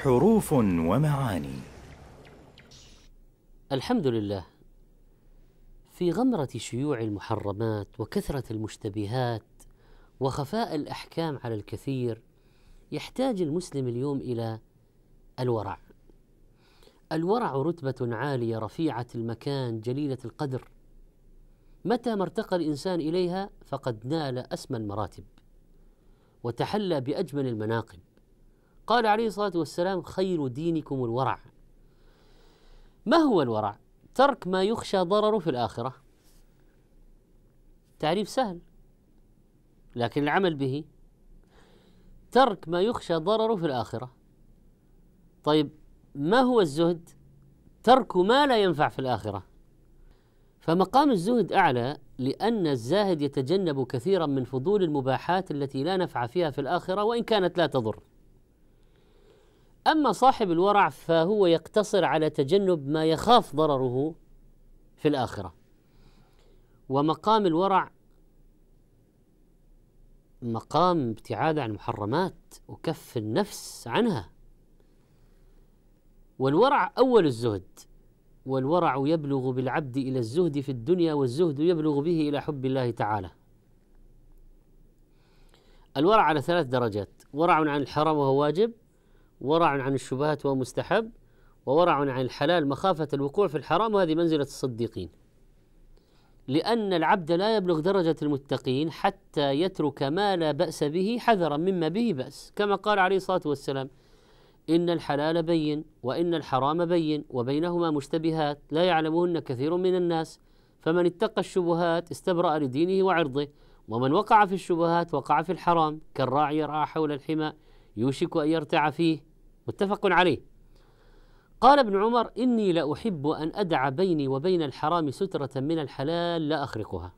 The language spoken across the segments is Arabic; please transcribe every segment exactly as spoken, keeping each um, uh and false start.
حروف ومعاني. الحمد لله. في غمرة شيوع المحرمات وكثرة المشتبهات وخفاء الأحكام على الكثير، يحتاج المسلم اليوم إلى الورع. الورع رتبة عالية رفيعة المكان جليلة القدر، متى ما ارتقى الإنسان إليها فقد نال أسمى المراتب وتحلى بأجمل المناقب. قال عليه الصلاة والسلام: خير دينكم الورع. ما هو الورع؟ ترك ما يخشى ضرره في الآخرة. تعريف سهل لكن العمل به. ترك ما يخشى ضرره في الآخرة. طيب ما هو الزهد؟ ترك ما لا ينفع في الآخرة. فمقام الزهد أعلى، لأن الزاهد يتجنب كثيرا من فضول المباحات التي لا نفع فيها في الآخرة وإن كانت لا تضر. أما صاحب الورع فهو يقتصر على تجنب ما يخاف ضرره في الآخرة. ومقام الورع مقام ابتعاد عن المحرمات وكف النفس عنها. والورع أول الزهد، والورع يبلغ بالعبد إلى الزهد في الدنيا، والزهد يبلغ به إلى حب الله تعالى. الورع على ثلاث درجات: ورع عن الحرام وهو واجب، ورع عن الشبهات وهو مستحب، وورع عن الحلال مخافة الوقوع في الحرام، وهذه منزلة الصديقين. لأن العبد لا يبلغ درجة المتقين حتى يترك ما لا بأس به حذرا مما به بأس، كما قال عليه الصلاة والسلام: إن الحلال بين وإن الحرام بين وبينهما مشتبهات لا يعلمهن كثير من الناس، فمن اتقى الشبهات استبرأ لدينه وعرضه، ومن وقع في الشبهات وقع في الحرام، كالراعي يرعى حول الحمى يوشك أن يرتع فيه. متفق عليه. قال ابن عمر: إني لأحب أن أدع بيني وبين الحرام سترة من الحلال لا أخرقها.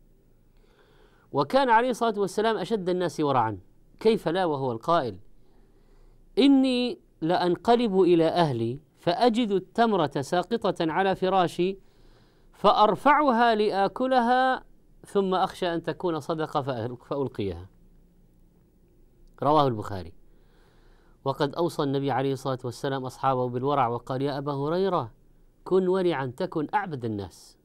وكان عليه الصلاة والسلام أشد الناس ورعا، كيف لا وهو القائل: إني لأنقلب إلى أهلي فأجد التمرة ساقطة على فراشي فأرفعها لآكلها ثم أخشى أن تكون صدقة فألقيها. رواه البخاري. وقد أوصى النبي عليه الصلاة والسلام أصحابه بالورع وقال: يا أبا هريرة كن ورعا تكن أعبد الناس.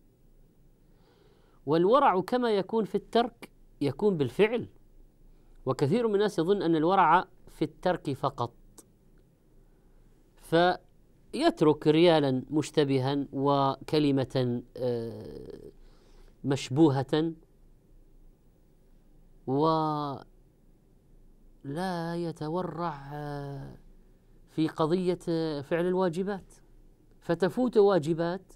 والورع كما يكون في الترك يكون بالفعل، وكثير من الناس يظن أن الورع في الترك فقط، فيترك ريالا مشتبها وكلمة مشبوهة ولا يتورع في قضية فعل الواجبات، فتفوت واجبات.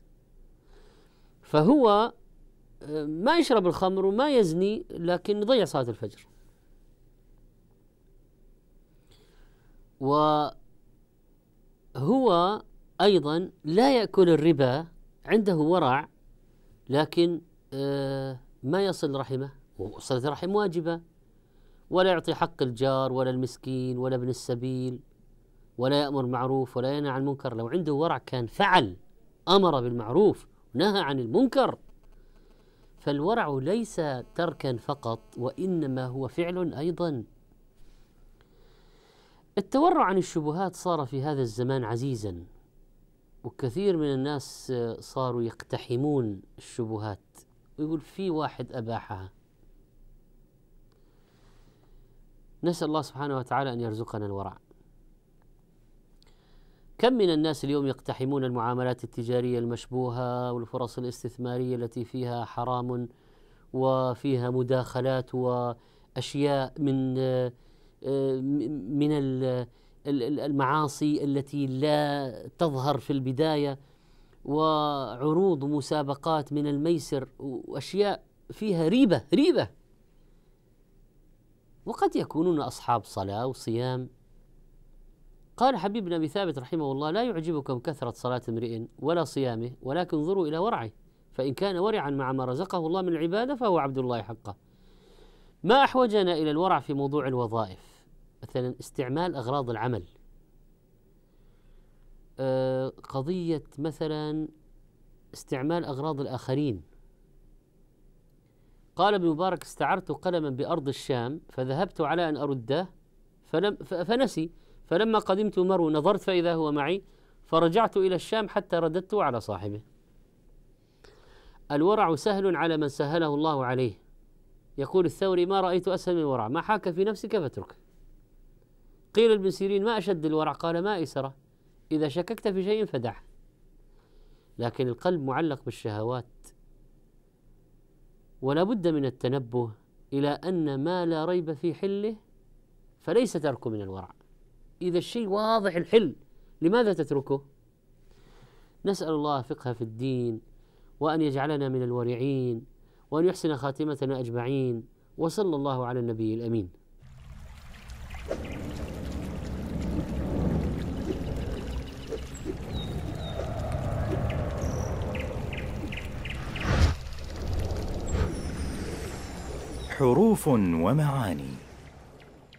فهو ما يشرب الخمر وما يزني لكن يضيع صلاة الفجر. وهو أيضا لا يأكل الربا، عنده ورع لكن ما يصل رحمه، وصلة الرحم واجبة، ولا يعطي حق الجار ولا المسكين ولا ابن السبيل، ولا يأمر معروف ولا ينهى عن المنكر. لو عنده ورع كان فعل، أمر بالمعروف ونهى عن المنكر. فالورع ليس تركا فقط وإنما هو فعل أيضا. التورع عن الشبهات صار في هذا الزمان عزيزا، وكثير من الناس صاروا يقتحمون الشبهات ويقول في واحد أباحها. نسأل الله سبحانه وتعالى أن يرزقنا الورع. كم من الناس اليوم يقتحمون المعاملات التجارية المشبوهة والفرص الاستثمارية التي فيها حرام وفيها مداخلات وأشياء من من المعاصي التي لا تظهر في البداية، وعروض مسابقات من الميسر وأشياء فيها ريبة ريبة. وقد يكونون أصحاب صلاة وصيام. قال حبيب بن أبي ثابت رحمه الله: لا يعجبكم كثرة صلاة امرئ ولا صيامه، ولكن انظروا إلى ورعه، فإن كان ورعا مع ما رزقه الله من العبادة فهو عبد الله حقه. ما أحوجنا إلى الورع في موضوع الوظائف، مثلا استعمال أغراض العمل، أه قضية مثلا استعمال أغراض الآخرين. قال ابن مبارك: استعرت قلما بأرض الشام فذهبت على أن أرده فلم فنسي، فلما قدمت مرو نظرت فإذا هو معي، فرجعت إلى الشام حتى رددته على صاحبه. الورع سهل على من سهله الله عليه. يقول الثوري: ما رأيت أسهل من الورع، ما حاك في نفسك فاتركه. قيل ابن سيرين: ما أشد الورع؟ قال: ما أيسره، إذا شككت في شيء فدعه. لكن القلب معلق بالشهوات، ولا بد من التنبه إلى أن ما لا ريب في حله فليس تركه من الورع. إذا الشيء واضح الحل لماذا تتركه؟ نسأل الله فقه في الدين، وأن يجعلنا من الورعين، وأن يحسن خاتمتنا أجمعين، وصلى الله على النبي الأمين. حروف ومعاني.